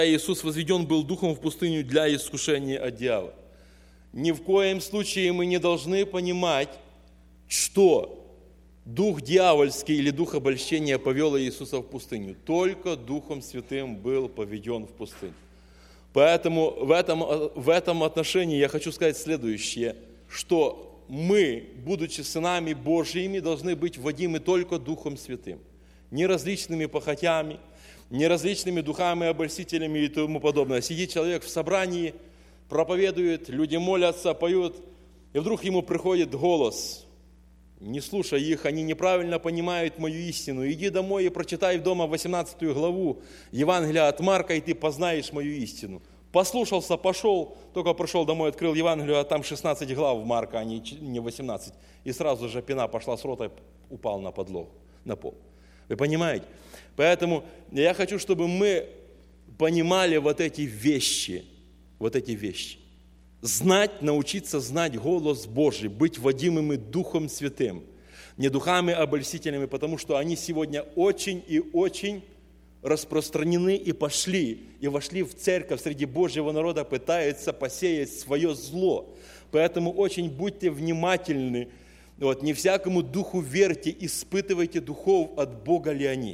Иисус возведен был духом в пустыню для искушения от дьявола. Ни в коем случае мы не должны понимать, что дух дьявольский или дух обольщения повел Иисуса в пустыню. Только Духом Святым был поведен в пустыню. Поэтому в этом отношении я хочу сказать следующее, что мы, будучи сынами Божьими, должны быть водимы только Духом Святым. Не различными похотями, не различными духами, обольстителями и тому подобное. Сидит человек в собрании, проповедует, люди молятся, поют, и вдруг ему приходит голос: не слушай их, они неправильно понимают мою истину. Иди домой и прочитай дома 18 главу Евангелия от Марка, и ты познаешь мою истину. Послушался, пошел, только пришел домой, открыл Евангелие, а там 16 глав в Марка, а не 18. И сразу же пена пошла с рота, упал на подлогу, на пол. Вы понимаете? Поэтому я хочу, чтобы мы понимали вот эти вещи. Знать, научиться знать голос Божий, быть водимыми Духом Святым, не духами обольстителями, потому что они сегодня очень и очень распространены и вошли в церковь среди Божьего народа, пытаются посеять свое зло. Поэтому очень будьте внимательны, не всякому духу верьте, испытывайте духов, от Бога ли они.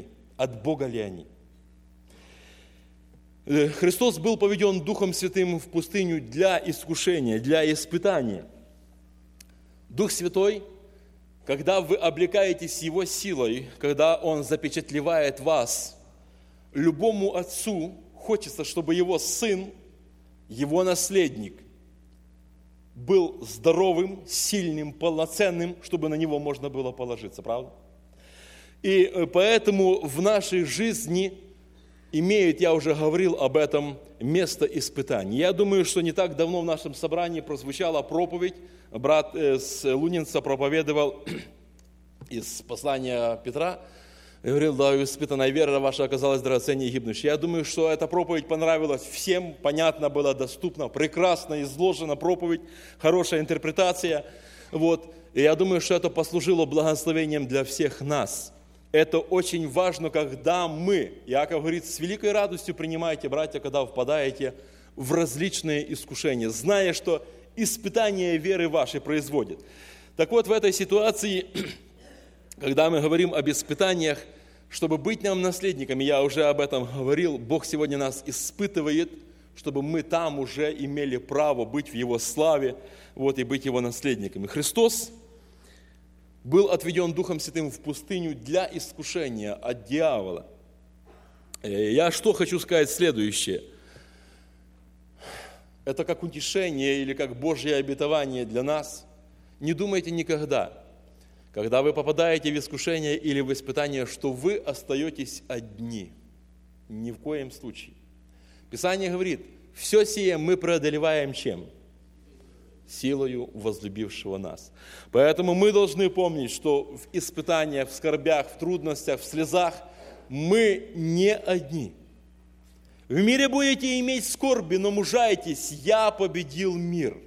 Христос был поведен Духом Святым в пустыню для искушения, для испытания. Дух Святой, когда вы облекаетесь Его силой, когда Он запечатлевает вас, любому отцу хочется, чтобы его сын, его наследник был здоровым, сильным, полноценным, чтобы на него можно было положиться, правда? И поэтому в нашей жизни имеет, я уже говорил об этом, место испытаний. Я думаю, что не так давно в нашем собрании прозвучала проповедь. Брат с Лунинца проповедовал из послания Петра. Говорил: да, испытанная вера ваша оказалась драгоценнее гибнущей. Я думаю, что эта проповедь понравилась всем, понятно было, доступно, прекрасно изложена проповедь, хорошая интерпретация. И я думаю, что это послужило благословением для всех нас. Это очень важно, когда мы, Иаков говорит, с великой радостью принимайте, братья, когда впадаете в различные искушения, зная, что испытание веры вашей производит. Так вот, в этой ситуации, когда мы говорим об испытаниях, чтобы быть нам наследниками, я уже об этом говорил, Бог сегодня нас испытывает, чтобы мы там уже имели право быть в Его славе, и быть Его наследниками. Христос был отведен Духом Святым в пустыню для искушения от дьявола. Я что хочу сказать следующее. Это как утешение или как Божье обетование для нас. Не думайте никогда, когда вы попадаете в искушение или в испытание, что вы остаетесь одни. Ни в коем случае. Писание говорит: все сие мы преодолеваем чем? Силою возлюбившего нас. Поэтому мы должны помнить, что в испытаниях, в скорбях, в трудностях, в слезах мы не одни. В мире будете иметь скорби, но мужайтесь, я победил мир.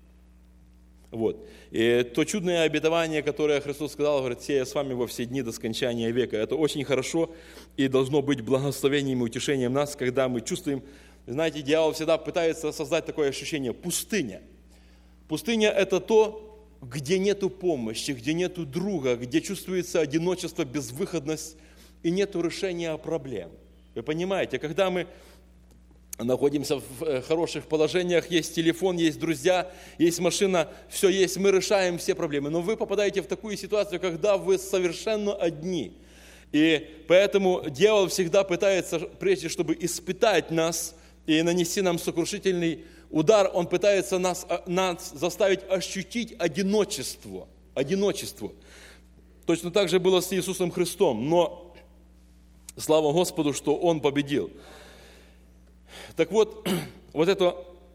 И то чудное обетование, которое Христос сказал, говорит: «Се я с вами во все дни до скончания века». Это очень хорошо и должно быть благословением и утешением нас, когда мы чувствуем, знаете, дьявол всегда пытается создать такое ощущение: пустыня. Пустыня – это то, где нету помощи, где нету друга, где чувствуется одиночество, безвыходность и нету решения проблем. Вы понимаете, когда мы находимся в хороших положениях, есть телефон, есть друзья, есть машина, все есть, мы решаем все проблемы. Но вы попадаете в такую ситуацию, когда вы совершенно одни. И поэтому дьявол всегда пытается, прежде чтобы испытать нас и нанести нам сокрушительный удар, он пытается нас заставить ощутить одиночество. Точно так же было с Иисусом Христом, но слава Господу, что Он победил. Так вот это,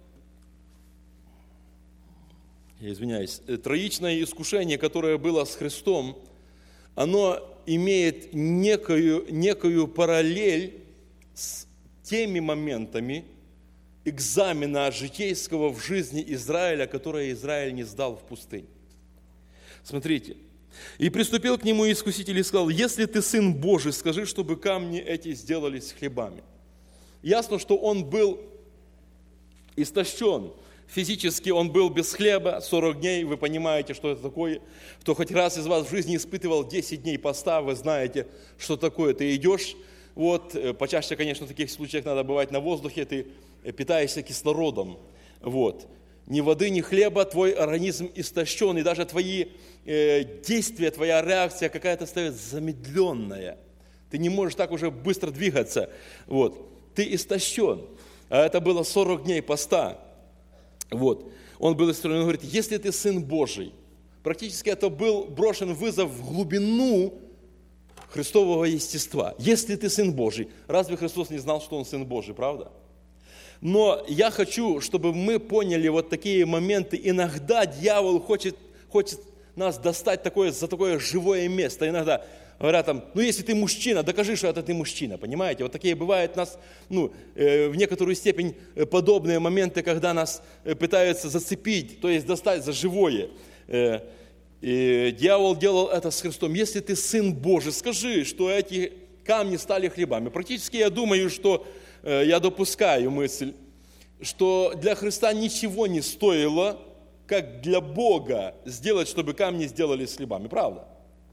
троичное искушение, которое было с Христом, оно имеет некую параллель с теми моментами экзамена житейского в жизни Израиля, которое Израиль не сдал в пустыне. Смотрите. «И приступил к нему искуситель и сказал: если ты Сын Божий, скажи, чтобы камни эти сделались хлебами». Ясно, что он был истощен. Физически он был без хлеба 40 дней, вы понимаете, что это такое. Кто хоть раз из вас в жизни испытывал 10 дней поста, вы знаете, что такое. Ты идешь, почаще, конечно, в таких случаях надо бывать на воздухе, ты питаешься кислородом. Ни воды, ни хлеба, твой организм истощен, и даже твои действия, твоя реакция какая-то стает замедленная. Ты не можешь так уже быстро двигаться. Ты истощен. А это было 40 дней поста. Он был истощен. Он говорит, если ты Сын Божий, практически это был брошен вызов в глубину Христового естества. Если ты Сын Божий, разве Христос не знал, что Он Сын Божий, правда? Но я хочу, чтобы мы поняли такие моменты. Иногда дьявол хочет нас достать за такое живое место. Иногда говорят если ты мужчина, докажи, что это ты мужчина. Понимаете? Такие бывают у нас, в некоторую степень подобные моменты, когда нас пытаются зацепить, то есть достать за живое. И дьявол делал это с Христом. Если ты Сын Божий, скажи, что эти камни стали хлебами. Практически я думаю, что я допускаю мысль, что для Христа ничего не стоило, как для Бога сделать, чтобы камни сделались хлебами. Правда?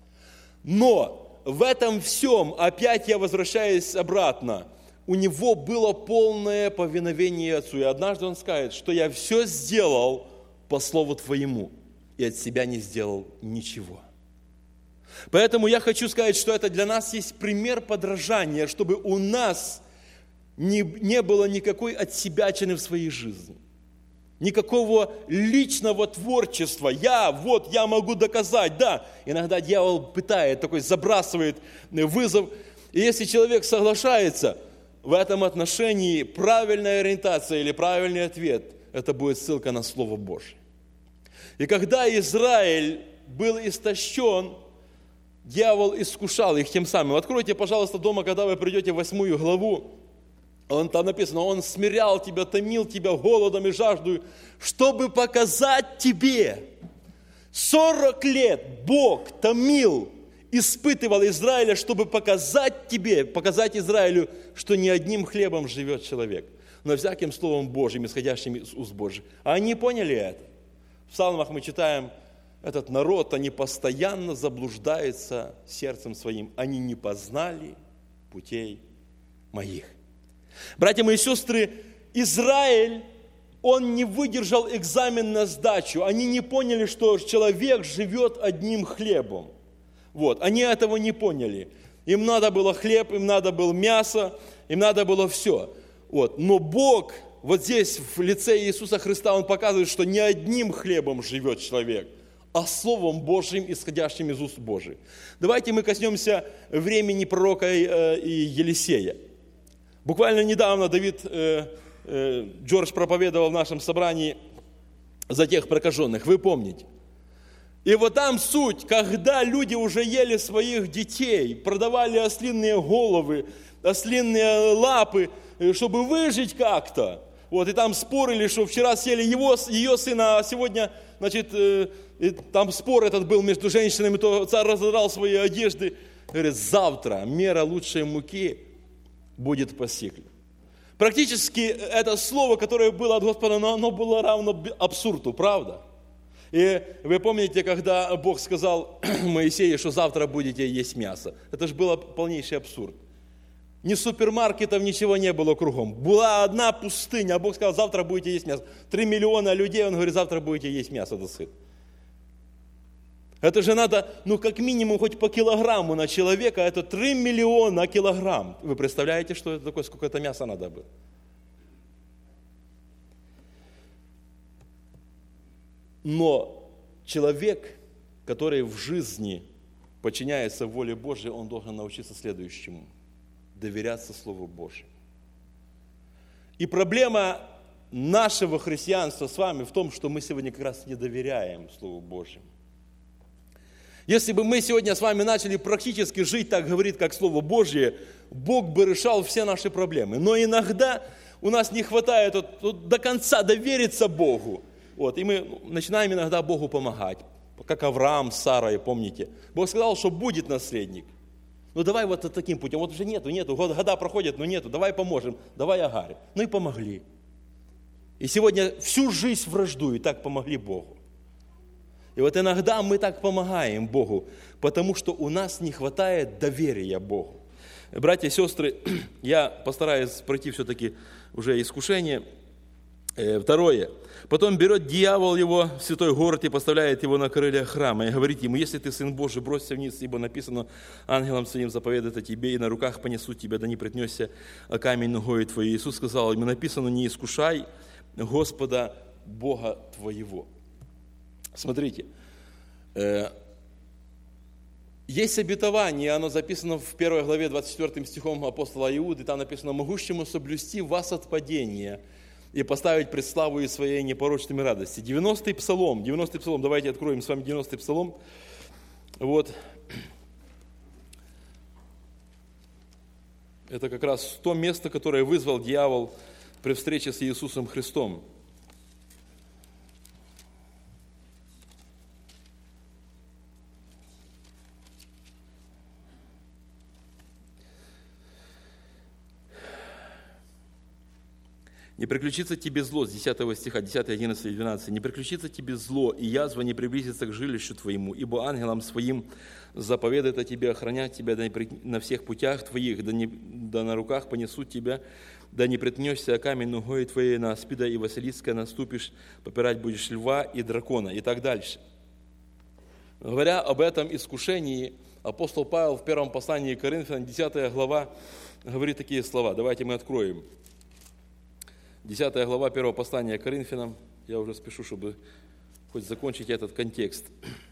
Но в этом всем, опять я возвращаюсь обратно, у него было полное повиновение Отцу. И однажды он скажет, что я все сделал по слову Твоему, и от себя не сделал ничего. Поэтому я хочу сказать, что это для нас есть пример подражания, чтобы у нас не было никакой отсебячины в своей жизни. Никакого личного творчества. Я могу доказать, да. Иногда дьявол пытает, забрасывает вызов. И если человек соглашается, в этом отношении правильная ориентация или правильный ответ, это будет ссылка на Слово Божие. И когда Израиль был истощен, дьявол искушал их тем самым. Откройте, пожалуйста, дома, когда вы придете в 8 главу. Там написано, Он смирял тебя, томил тебя голодом и жаждой, чтобы показать тебе. 40 лет Бог томил, испытывал Израиля, чтобы показать тебе, показать Израилю, что не одним хлебом живет человек, но всяким словом Божьим, исходящим из уст Божьих. А они поняли это. В псалмах мы читаем, этот народ, они постоянно заблуждаются сердцем своим. Они не познали путей моих. Братья мои сестры, Израиль, он не выдержал экзамен на сдачу. Они не поняли, что человек живет одним хлебом. Они этого не поняли. Им надо было хлеб, им надо было мясо, им надо было все. Но Бог здесь в лице Иисуса Христа, Он показывает, что не одним хлебом живет человек, а Словом Божьим, исходящим из уст Божьих. Давайте мы коснемся времени пророка Елисея. Буквально недавно Джордж проповедовал в нашем собрании за тех прокаженных, вы помните. И там суть, когда люди уже ели своих детей, продавали ослиные головы, ослиные лапы, чтобы выжить как-то. И там спорили, что вчера съели ее сына, а сегодня, там спор этот был между женщинами, то царь разодрал свои одежды. Говорит, завтра мера лучшей муки будет постигнута. Практически это слово, которое было от Господа, оно было равно абсурду, правда? И вы помните, когда Бог сказал Моисею, что завтра будете есть мясо. Это же был полнейший абсурд. Ни супермаркетов, ничего не было кругом. Была одна пустыня, а Бог сказал, завтра будете есть мясо. 3 миллиона людей, Он говорит, завтра будете есть мясо до сыта. Это же надо, как минимум, хоть по килограмму на человека, это 3 миллиона килограмм. Вы представляете, что это такое, сколько это мяса надо было? Но человек, который в жизни подчиняется воле Божьей, он должен научиться следующему – доверяться Слову Божьему. И проблема нашего христианства с вами в том, что мы сегодня как раз не доверяем Слову Божьему. Если бы мы сегодня с вами начали практически жить, так говорит, как Слово Божье, Бог бы решал все наши проблемы. Но иногда у нас не хватает до конца довериться Богу. И мы начинаем иногда Богу помогать. Как Авраам с Сарой, помните. Бог сказал, что будет наследник. Ну давай вот таким путем. Вот уже нету, года проходят, но нету. Давай поможем, давай Агаре. Ну и помогли. И сегодня всю жизнь враждуют, так помогли Богу. И вот иногда мы так помогаем Богу, потому что у нас не хватает доверия Богу. Братья и сестры, я постараюсь пройти все-таки уже искушение. Второе. Потом берет дьявол его в святой город и поставляет его на крылья храма и говорит ему: если ты Сын Божий, бросься вниз, ибо написано: ангелам своим заповедует о тебе, и на руках понесут тебя, да не приткнешься о камень ногою твоей. Иисус сказал ему: написано: не искушай Господа Бога твоего. Смотрите, есть обетование, оно записано в 1 главе 24 стихом апостола Иуды, там написано: могущему соблюсти вас от падения и поставить пред славою своей непорочными радости. 90-й псалом, давайте откроем с вами 90-й псалом. Вот. Это как раз то место, которое вызвал дьявол при встрече с Иисусом Христом. Не приключится тебе зло, с 10 стиха, 10, 11 и 12. Не приключится тебе зло, и язва не приблизится к жилищу твоему, ибо ангелам своим заповедает о тебе охранять тебя на всех путях твоих, да на руках понесут тебя, да не приткнешься о камень ногой твоей, на аспида и Василиска наступишь, попирать будешь льва и дракона, и так дальше. Говоря об этом искушении, апостол Павел в первом послании к Коринфянам, 10 глава, говорит такие слова. Давайте мы откроем. 10 глава 1 послания к Коринфянам. Я уже спешу, чтобы хоть закончить этот контекст.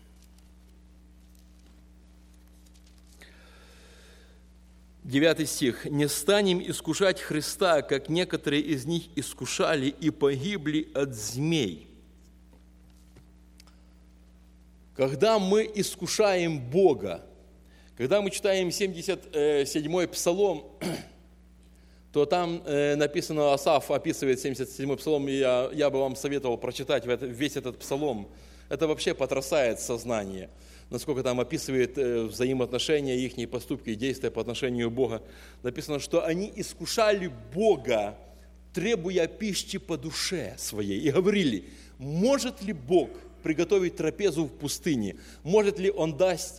Девятый стих. «Не станем искушать Христа, как некоторые из них искушали и погибли от змей». Когда мы искушаем Бога, когда мы читаем 77-й псалом, то там написано, Асаф описывает 77-й псалом, и я бы вам советовал прочитать весь этот псалом. Это вообще потрясает сознание, насколько там описывает взаимоотношения, их поступки и действия по отношению к Богу. Написано, что они искушали Бога, требуя пищи по душе своей, и говорили: может ли Бог приготовить трапезу в пустыне? Может ли Он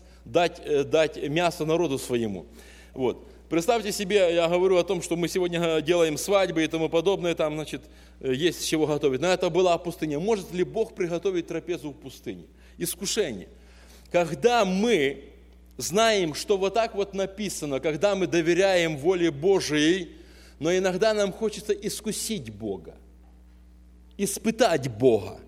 дать мясо народу своему? Вот. Представьте себе, я говорю о том, что мы сегодня делаем свадьбы и тому подобное, там, значит, есть с чего готовить. Но это была пустыня. Может ли Бог приготовить трапезу в пустыне? Искушение. Когда мы знаем, что вот так вот написано, когда мы доверяем воле Божией, но иногда нам хочется искусить Бога, испытать Бога.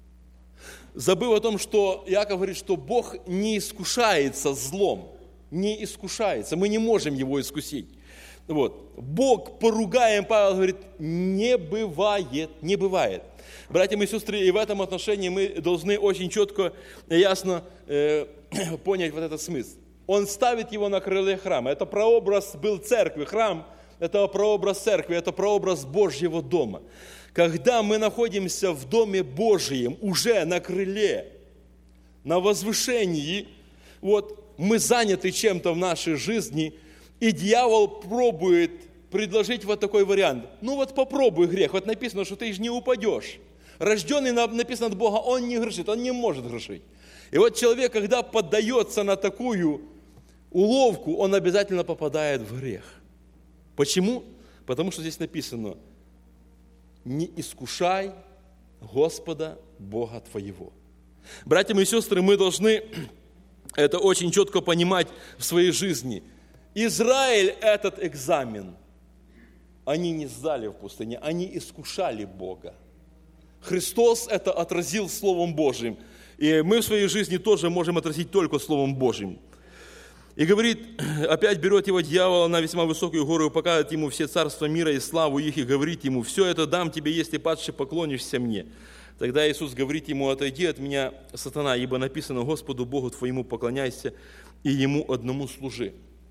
Забыв о том, что Иаков говорит, что Бог не искушается злом. Не искушается, мы не можем его искусить. Вот. Бог поругаем, Павел говорит, не бывает. Братья и сестры, и в этом отношении мы должны очень четко и ясно понять вот этот смысл. Он ставит его на крыле храма. Это прообраз был церкви. Храм – это прообраз церкви, это прообраз Божьего дома. Когда мы находимся в Доме Божьем, уже на крыле, на возвышении, вот, мы заняты чем-то в нашей жизни, и дьявол пробует предложить вот такой вариант. Ну вот попробуй грех. Вот написано, что ты же не упадешь. Рожденный, написано от Бога, он не грешит, он не может грешить. И вот человек, когда поддается на такую уловку, он обязательно попадает в грех. Почему? Потому что здесь написано: не искушай Господа Бога твоего. Братья и сестры, мы должны это очень четко понимать в своей жизни. Израиль этот экзамен они не сдали в пустыне, они искушали Бога. Христос это отразил Словом Божьим. И мы в своей жизни тоже можем отразить только Словом Божьим. И говорит, опять берет его дьявол на весьма высокую гору и показывает ему все царства мира и славу их, и говорит ему: все это дам тебе, если падше поклонишься мне. Тогда Иисус говорит ему: отойди от меня, сатана, ибо написано: Господу Богу твоему поклоняйся и Ему одному служи.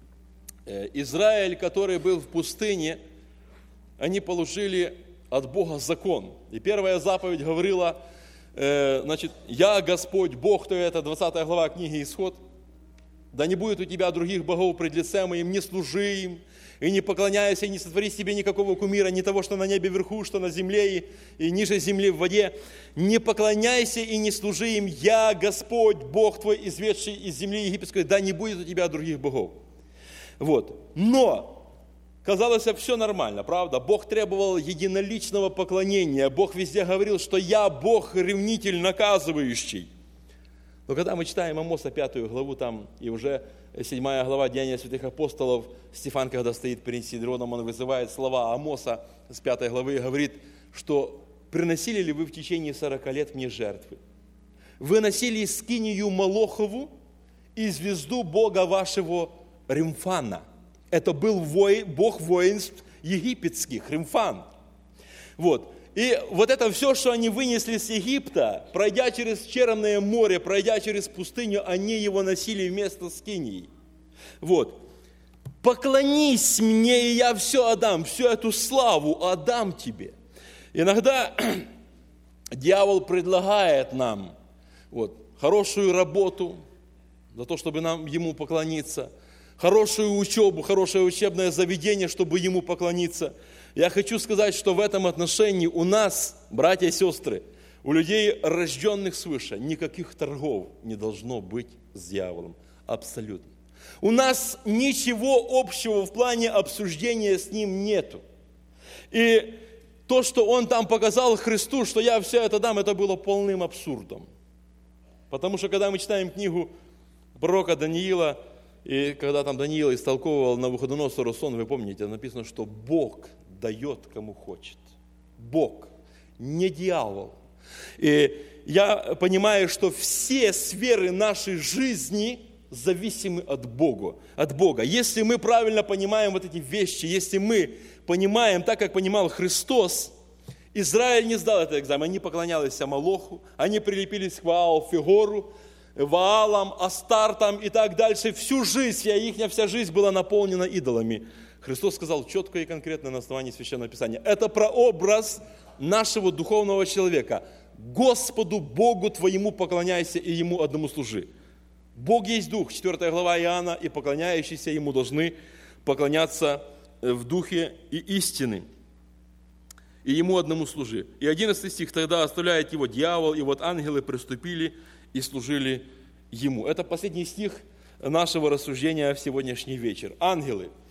Израиль, который был в пустыне, они получили от Бога закон. И первая заповедь говорила, значит, «Я Господь Бог», то это 20 глава книги Исход. Да не будет у тебя других богов пред лицем моим, не служи им, и не поклоняйся, и не сотвори себе никакого кумира, ни того, что на небе вверху, что на земле, и ниже земли в воде. Не поклоняйся и не служи им, я Господь, Бог твой, изведший из земли египетской, да не будет у тебя других богов. Вот. Но, казалось, все нормально, правда? Бог требовал единоличного поклонения. Бог везде говорил, что я Бог, ревнитель, наказывающий. Но когда мы читаем Амоса 5 главу, там и уже 7 глава Деяния святых апостолов, Стефан, когда стоит перед Сидроном, он вызывает слова Амоса с 5 главы и говорит, что приносили ли вы в течение 40 лет мне жертвы? Вы носили скинию Молохову и звезду Бога вашего Римфана. Это был бог воинств египетских, Римфан. Вот. И вот это все, что они вынесли с Египта, пройдя через Черное море, пройдя через пустыню, они его носили вместо скинии. Вот. Поклонись мне, и я все отдам, всю эту славу отдам тебе. Иногда дьявол предлагает нам хорошую работу, за то, чтобы ему поклониться, хорошую учебу, хорошее учебное заведение, чтобы ему поклониться. Я хочу сказать, что в этом отношении у нас, братья и сестры, у людей, рожденных свыше, никаких торгов не должно быть с дьяволом. Абсолютно. У нас ничего общего в плане обсуждения с ним нету. И то, что он там показал Христу, что я все это дам, это было полным абсурдом. Потому что, когда мы читаем книгу пророка Даниила, и когда там Даниил истолковывал Навуходоносору сон, вы помните, написано, что Бог дает кому хочет. Бог, не дьявол. И я понимаю, что все сферы нашей жизни зависимы от Бога. Если мы правильно понимаем вот эти вещи, если мы понимаем так, как понимал Христос, Израиль не сдал этот экзамен, они поклонялись Молоху, они прилепились к Ваалу, Фигору, Ваалам, Астартам и так дальше. Всю жизнь, их вся жизнь была наполнена идолами. Христос сказал четко и конкретно на основании Священного Писания. Это прообраз нашего духовного человека. Господу Богу твоему поклоняйся и Ему одному служи. Бог есть Дух, 4 глава Иоанна, и поклоняющиеся Ему должны поклоняться в Духе и истины. И Ему одному служи. И 11 стих, тогда оставляет его дьявол, и вот ангелы приступили и служили Ему. Это последний стих нашего рассуждения в сегодняшний вечер. Ангелы.